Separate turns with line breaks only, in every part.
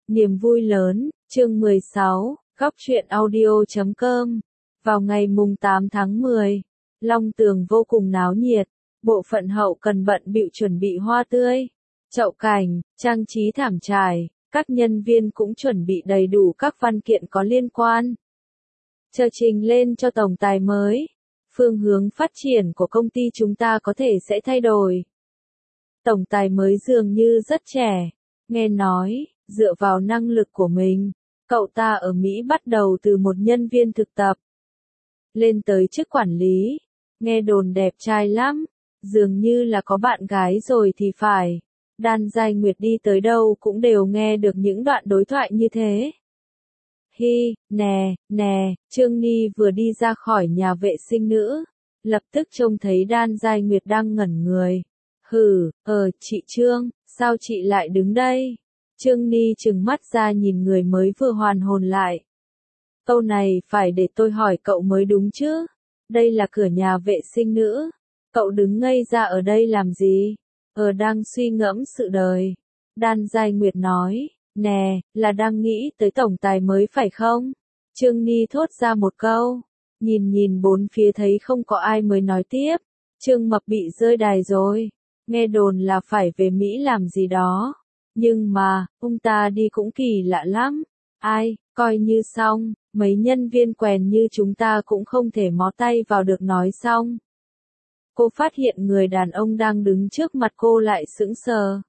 Niềm vui lớn, chương 16, góc truyện audio.com. Vào ngày mùng 8 tháng 10, Long Tường vô cùng náo nhiệt, bộ phận hậu cần bận bịu chuẩn bị hoa tươi, chậu cảnh, trang trí thảm trải, các nhân viên cũng chuẩn bị đầy đủ các văn kiện có liên quan. Chờ trình lên cho tổng tài mới, phương hướng phát triển của công ty chúng ta có thể sẽ thay đổi. Tổng tài mới dường như rất trẻ, nghe nói, dựa vào năng lực của mình, cậu ta ở Mỹ bắt đầu từ một nhân viên thực tập, lên tới chức quản lý, nghe đồn đẹp trai lắm, dường như là có bạn gái rồi thì phải. Đan Giai Nguyệt đi tới đâu cũng đều nghe được những đoạn đối thoại như thế. Hi, nè, Trương Ni vừa đi ra khỏi nhà vệ sinh nữ, lập tức trông thấy Đan Giai Nguyệt đang ngẩn người. Chị Trương, sao chị lại đứng đây? Trương Ni trừng mắt ra nhìn người mới vừa hoàn hồn lại. Câu này phải để tôi hỏi cậu mới đúng chứ? Đây là cửa nhà vệ sinh nữ. Cậu đứng ngây ra ở đây làm gì? Đang suy ngẫm sự đời. Đan Giai Nguyệt nói, nè, là đang nghĩ tới tổng tài mới phải không? Trương Ni thốt ra một câu. Nhìn bốn phía thấy không có ai mới nói tiếp. Trương Mập bị rơi đài rồi. Nghe đồn là phải về Mỹ làm gì đó. Nhưng mà, ông ta đi cũng kỳ lạ lắm. Ai, coi như xong, mấy nhân viên quèn như chúng ta cũng không thể mó tay vào được nói xong. Cô phát hiện người đàn ông đang đứng trước mặt cô lại sững sờ.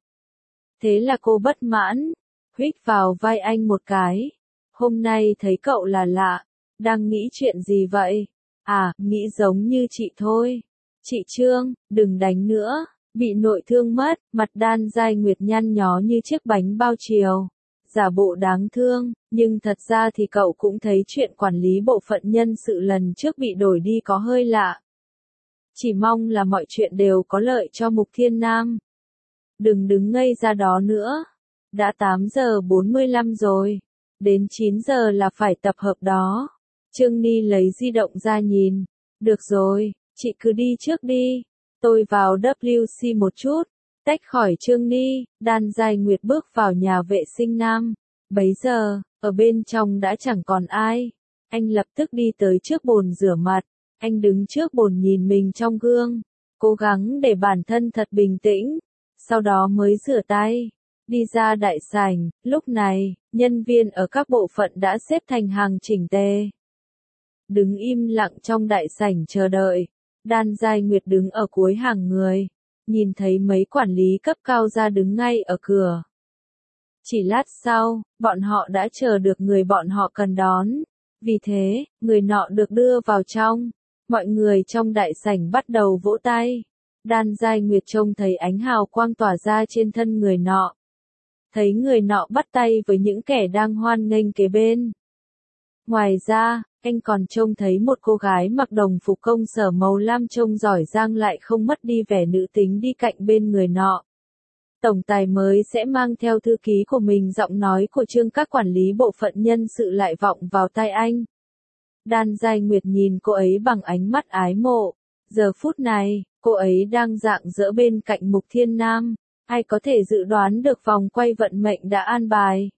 Thế là cô bất mãn, huých vào vai anh một cái. Hôm nay thấy cậu là lạ, đang nghĩ chuyện gì vậy? À, nghĩ giống như chị thôi. Chị Trương, đừng đánh nữa. Bị nội thương mất, mặt Đan Giai Nguyệt nhăn nhó như chiếc bánh bao chiều. Giả bộ đáng thương, nhưng thật ra thì cậu cũng thấy chuyện quản lý bộ phận nhân sự lần trước bị đổi đi có hơi lạ. Chỉ mong là mọi chuyện đều có lợi cho Mục Thiên Nam. Đừng đứng ngây ra đó nữa. Đã 8 giờ 45 rồi. Đến 9 giờ là phải tập hợp đó. Trương Ni lấy di động ra nhìn. Được rồi, chị cứ đi trước đi. Tôi vào WC một chút. Tách khỏi Trương Ni, Đan Giai Nguyệt bước vào nhà vệ sinh nam. Bấy giờ, ở bên trong đã chẳng còn ai. Anh lập tức đi tới trước bồn rửa mặt. Anh đứng trước bồn nhìn mình trong gương. Cố gắng để bản thân thật bình tĩnh. Sau đó mới rửa tay. Đi ra đại sảnh, lúc này, nhân viên ở các bộ phận đã xếp thành hàng chỉnh tề. Đứng im lặng trong đại sảnh chờ đợi. Đan Giai Nguyệt đứng ở cuối hàng người. Nhìn thấy mấy quản lý cấp cao ra đứng ngay ở cửa. Chỉ lát sau, bọn họ đã chờ được người bọn họ cần đón. Vì thế, người nọ được đưa vào trong. Mọi người trong đại sảnh bắt đầu vỗ tay. Đan Giai Nguyệt trông thấy ánh hào quang tỏa ra trên thân người nọ. Thấy người nọ bắt tay với những kẻ đang hoan nghênh kế bên. Ngoài ra, anh còn trông thấy một cô gái mặc đồng phục công sở màu lam trông giỏi giang lại không mất đi vẻ nữ tính đi cạnh bên người nọ. Tổng tài mới sẽ mang theo thư ký của mình, giọng nói của Trương các quản lý bộ phận nhân sự lại vọng vào tai anh. Đan Giai Nguyệt nhìn cô ấy bằng ánh mắt ái mộ. Giờ phút này, cô ấy đang rạng rỡ bên cạnh Mục Thiên Nam. Ai có thể dự đoán được vòng quay vận mệnh đã an bài.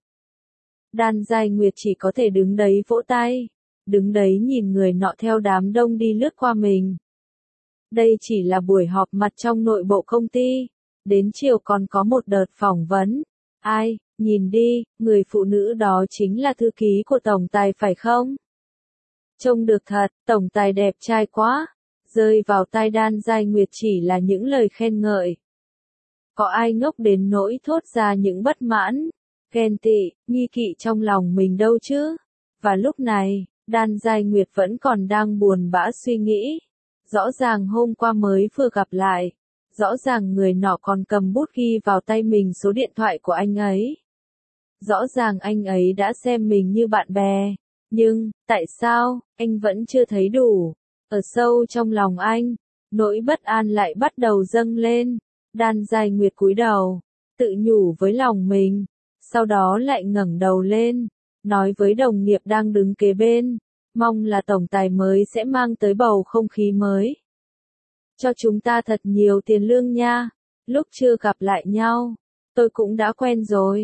Đan Giai Nguyệt chỉ có thể đứng đấy vỗ tay. Đứng đấy nhìn người nọ theo đám đông đi lướt qua mình. Đây chỉ là buổi họp mặt trong nội bộ công ty. Đến chiều còn có một đợt phỏng vấn. Ai, nhìn đi, người phụ nữ đó chính là thư ký của tổng tài phải không? Trông được thật, tổng tài đẹp trai quá. Rơi vào tai Đan Giai Nguyệt chỉ là những lời khen ngợi. Có ai ngốc đến nỗi thốt ra những bất mãn, ghen tị, nghi kỵ trong lòng mình đâu chứ? Và lúc này, Đan Giai Nguyệt vẫn còn đang buồn bã suy nghĩ. Rõ ràng hôm qua mới vừa gặp lại. Rõ ràng người nọ còn cầm bút ghi vào tay mình số điện thoại của anh ấy. Rõ ràng anh ấy đã xem mình như bạn bè. Nhưng, tại sao, anh vẫn chưa thấy đủ? Ở sâu trong lòng anh, nỗi bất an lại bắt đầu dâng lên. Đan Giai Nguyệt cúi đầu, tự nhủ với lòng mình. Sau đó lại ngẩng đầu lên, nói với đồng nghiệp đang đứng kế bên. Mong là tổng tài mới sẽ mang tới bầu không khí mới. Cho chúng ta thật nhiều tiền lương nha. Lúc chưa gặp lại nhau, tôi cũng đã quen rồi.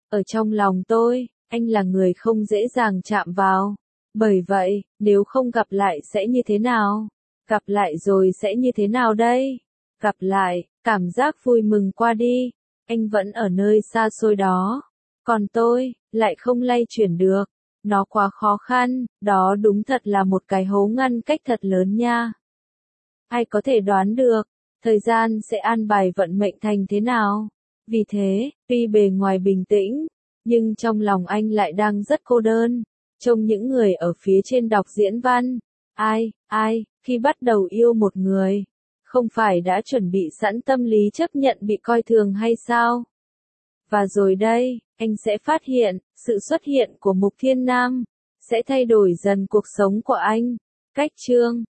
Ở trong lòng tôi, anh là người không dễ dàng chạm vào. Bởi vậy, nếu không gặp lại sẽ như thế nào? Gặp lại rồi sẽ như thế nào đây? Gặp lại, cảm giác vui mừng qua đi. Anh vẫn ở nơi xa xôi đó. Còn tôi, lại không lay chuyển được. Nó quá khó khăn, đó đúng thật là một cái hố ngăn cách thật lớn nha. Ai có thể đoán được, thời gian sẽ an bài vận mệnh thành thế nào? Vì thế, tuy bề ngoài bình tĩnh, nhưng trong lòng anh lại đang rất cô đơn. Trông những người ở phía trên đọc diễn văn. Ai, khi bắt đầu yêu một người, không phải đã chuẩn bị sẵn tâm lý chấp nhận bị coi thường hay sao? Và rồi đây, anh sẽ phát hiện, sự xuất hiện của Mục Thiên Nam sẽ thay đổi dần cuộc sống của anh. Cách chương